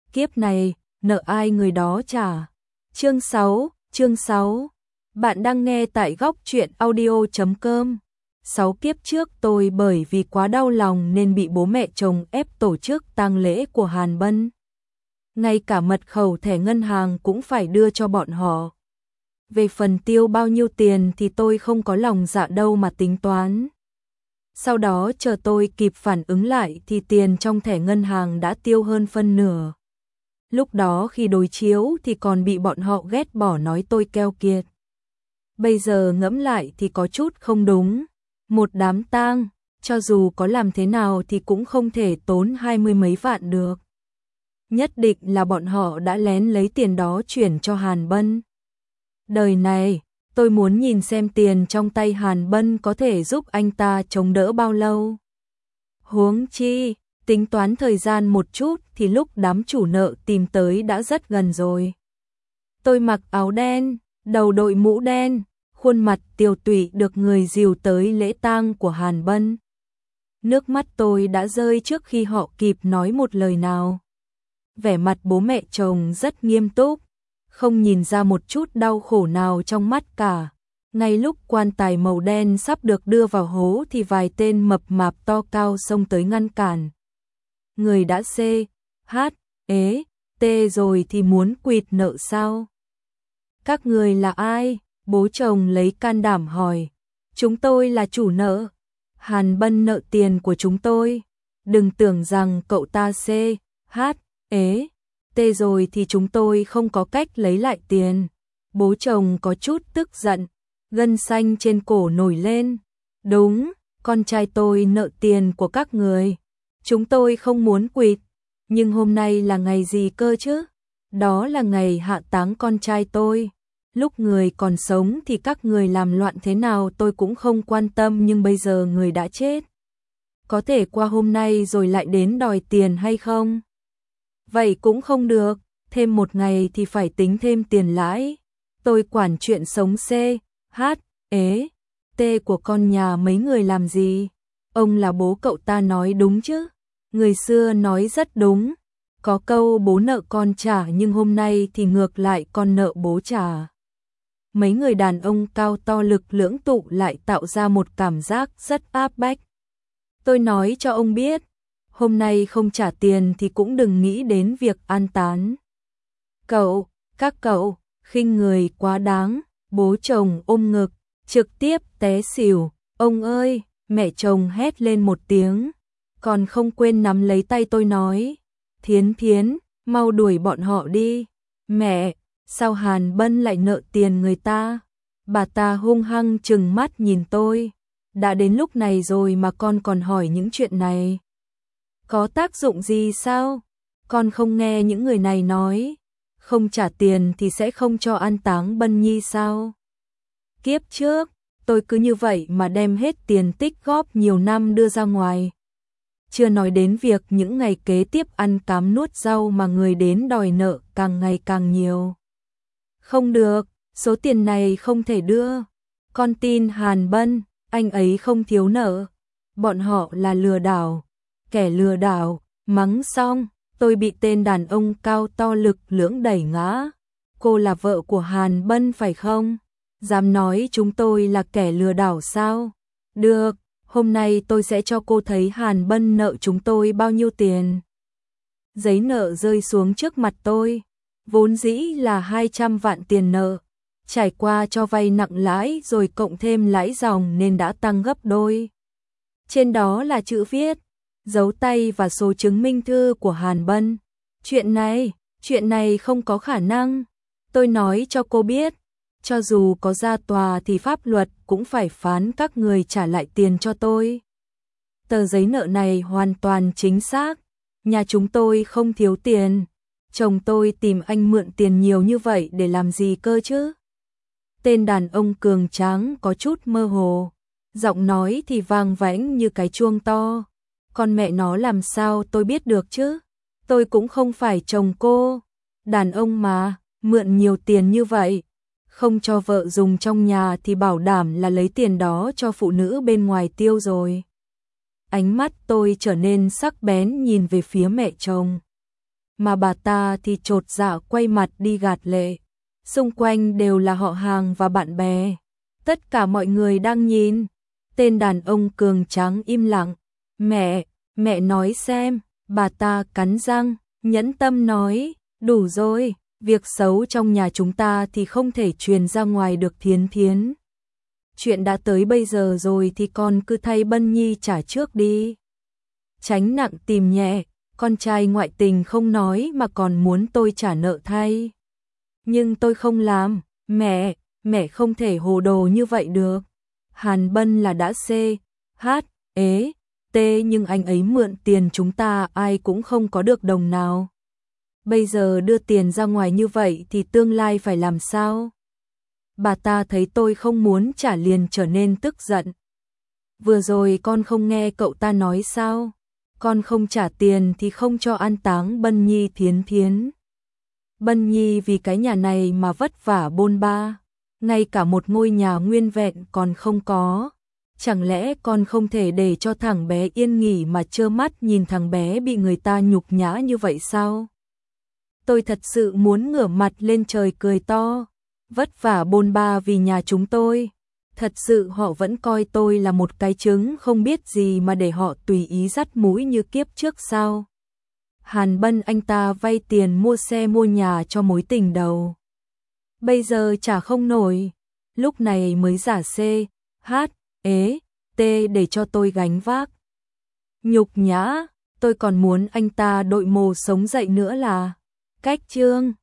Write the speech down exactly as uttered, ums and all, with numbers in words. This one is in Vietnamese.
Kiếp này, nợ ai người đó trả. Chương sáu, chương sáu. Bạn đang nghe tại góc truyện audio chấm com. Sáu kiếp trước tôi bởi vì quá đau lòng nên bị bố mẹ chồng ép tổ chức tang lễ của Hàn Bân. Ngay cả mật khẩu thẻ ngân hàng cũng phải đưa cho bọn họ. Về phần tiêu bao nhiêu tiền thì tôi không có lòng dạ đâu mà tính toán. Sau đó chờ tôi kịp phản ứng lại thì tiền trong thẻ ngân hàng đã tiêu hơn phân nửa. Lúc đó khi đối chiếu thì còn bị bọn họ ghét bỏ nói tôi keo kiệt. Bây giờ ngẫm lại thì có chút không đúng. Một đám tang, cho dù có làm thế nào thì cũng không thể tốn hai mươi mấy vạn được. Nhất định là bọn họ đã lén lấy tiền đó chuyển cho Hàn Bân. Đời này, tôi muốn nhìn xem tiền trong tay Hàn Bân có thể giúp anh ta chống đỡ bao lâu. Huống chi, tính toán thời gian một chút thì lúc đám chủ nợ tìm tới đã rất gần rồi. Tôi mặc áo đen, đầu đội mũ đen, khuôn mặt tiều tụy được người dìu tới lễ tang của Hàn Bân. Nước mắt tôi đã rơi trước khi họ kịp nói một lời nào. Vẻ mặt bố mẹ chồng rất nghiêm túc, không nhìn ra một chút đau khổ nào trong mắt cả. Ngay lúc quan tài màu đen sắp được đưa vào hố thì vài tên mập mạp to cao xông tới ngăn cản. Người đã C, H, ế, T rồi thì muốn quỵt nợ sao? Các người là ai? Bố chồng lấy can đảm hỏi. Chúng tôi là chủ nợ. Hàn Bân nợ tiền của chúng tôi. Đừng tưởng rằng cậu ta C, H, ế, T rồi thì chúng tôi không có cách lấy lại tiền. Bố chồng có chút tức giận, gân xanh trên cổ nổi lên. Đúng, con trai tôi nợ tiền của các người. Chúng tôi không muốn quỵt, nhưng hôm nay là ngày gì cơ chứ? Đó là ngày hạ táng con trai tôi. Lúc người còn sống thì các người làm loạn thế nào tôi cũng không quan tâm, nhưng bây giờ người đã chết. Có thể qua hôm nay rồi lại đến đòi tiền hay không? Vậy cũng không được, thêm một ngày thì phải tính thêm tiền lãi. Tôi quản chuyện sống C, H, ế, T của con nhà mấy người làm gì? Ông là bố cậu ta nói đúng chứ? Người xưa nói rất đúng. Có câu bố nợ con trả nhưng hôm nay thì ngược lại con nợ bố trả. Mấy người đàn ông cao to lực lưỡng tụ lại tạo ra một cảm giác rất áp bách. Tôi nói cho ông biết, hôm nay không trả tiền thì cũng đừng nghĩ đến việc an táng. Cậu, các cậu, khinh người quá đáng. Bố chồng ôm ngực, trực tiếp té xỉu. Ông ơi, mẹ chồng hét lên một tiếng, còn không quên nắm lấy tay tôi nói. Thiến Thiến, mau đuổi bọn họ đi. Mẹ, sao Hàn Bân lại nợ tiền người ta? Bà ta hung hăng trừng mắt nhìn tôi. Đã đến lúc này rồi mà con còn hỏi những chuyện này. Có tác dụng gì sao? Con không nghe những người này nói, không trả tiền thì sẽ không cho an táng Bân Nhi sao? Kiếp trước, tôi cứ như vậy mà đem hết tiền tích góp nhiều năm đưa ra ngoài. Chưa nói đến việc những ngày kế tiếp ăn cám nuốt rau mà người đến đòi nợ càng ngày càng nhiều. Không được, số tiền này không thể đưa. Con tin Hàn Bân, anh ấy không thiếu nợ. Bọn họ là lừa đảo. Kẻ lừa đảo, mắng xong, tôi bị tên đàn ông cao to lực lưỡng đẩy ngã. Cô là vợ của Hàn Bân phải không? Dám nói chúng tôi là kẻ lừa đảo sao? Được, hôm nay tôi sẽ cho cô thấy Hàn Bân nợ chúng tôi bao nhiêu tiền. Giấy nợ rơi xuống trước mặt tôi, vốn dĩ là hai trăm vạn tiền nợ, trải qua cho vay nặng lãi rồi cộng thêm lãi dòng nên đã tăng gấp đôi. Trên đó là chữ viết, dấu tay và số chứng minh thư của Hàn Bân. Chuyện này, chuyện này không có khả năng. Tôi nói cho cô biết, cho dù có ra tòa thì pháp luật cũng phải phán các người trả lại tiền cho tôi. Tờ giấy nợ này hoàn toàn chính xác. Nhà chúng tôi không thiếu tiền. Chồng tôi tìm anh mượn tiền nhiều như vậy để làm gì cơ chứ? Tên đàn ông cường tráng có chút mơ hồ, giọng nói thì vang vãnh như cái chuông to. Con mẹ nó làm sao tôi biết được chứ? Tôi cũng không phải chồng cô. Đàn ông mà, mượn nhiều tiền như vậy, không cho vợ dùng trong nhà thì bảo đảm là lấy tiền đó cho phụ nữ bên ngoài tiêu rồi. Ánh mắt tôi trở nên sắc bén nhìn về phía mẹ chồng. mà bà ta thì chột dạ quay mặt đi gạt lệ. Xung quanh đều là họ hàng và bạn bè. Tất cả mọi người đang nhìn. Tên đàn ông cường tráng im lặng. Mẹ, mẹ nói xem, bà ta cắn răng, nhẫn tâm nói, đủ rồi, việc xấu trong nhà chúng ta thì không thể truyền ra ngoài được Thiến Thiến. Chuyện đã tới bây giờ rồi thì con cứ thay Bân Nhi trả trước đi. Tránh nặng tìm nhẹ, con trai ngoại tình không nói mà còn muốn tôi trả nợ thay. Nhưng tôi không làm, mẹ, mẹ không thể hồ đồ như vậy được. Hàn Bân là đã C, H, ế, T nhưng anh ấy mượn tiền chúng ta ai cũng không có được đồng nào. Bây giờ đưa tiền ra ngoài như vậy thì tương lai phải làm sao? Bà ta thấy tôi không muốn trả liền trở nên tức giận. Vừa rồi con không nghe cậu ta nói sao? Con không trả tiền thì không cho an táng Bân Nhi Thiến Thiến. Bân Nhi vì cái nhà này mà vất vả bôn ba, ngay cả một ngôi nhà nguyên vẹn còn không có. Chẳng lẽ con không thể để cho thằng bé yên nghỉ mà trơ mắt nhìn thằng bé bị người ta nhục nhã như vậy sao? Tôi thật sự muốn ngửa mặt lên trời cười to. Vất vả bôn ba vì nhà chúng tôi. Thật sự họ vẫn coi tôi là một cái trứng không biết gì mà để họ tùy ý dắt mũi như kiếp trước sao? Hàn Bân anh ta vay tiền mua xe mua nhà cho mối tình đầu. Bây giờ trả không nổi. Lúc này mới giả C, H, ế, T để cho tôi gánh vác. Nhục nhã, tôi còn muốn anh ta đội mồ sống dậy nữa là. Cách chương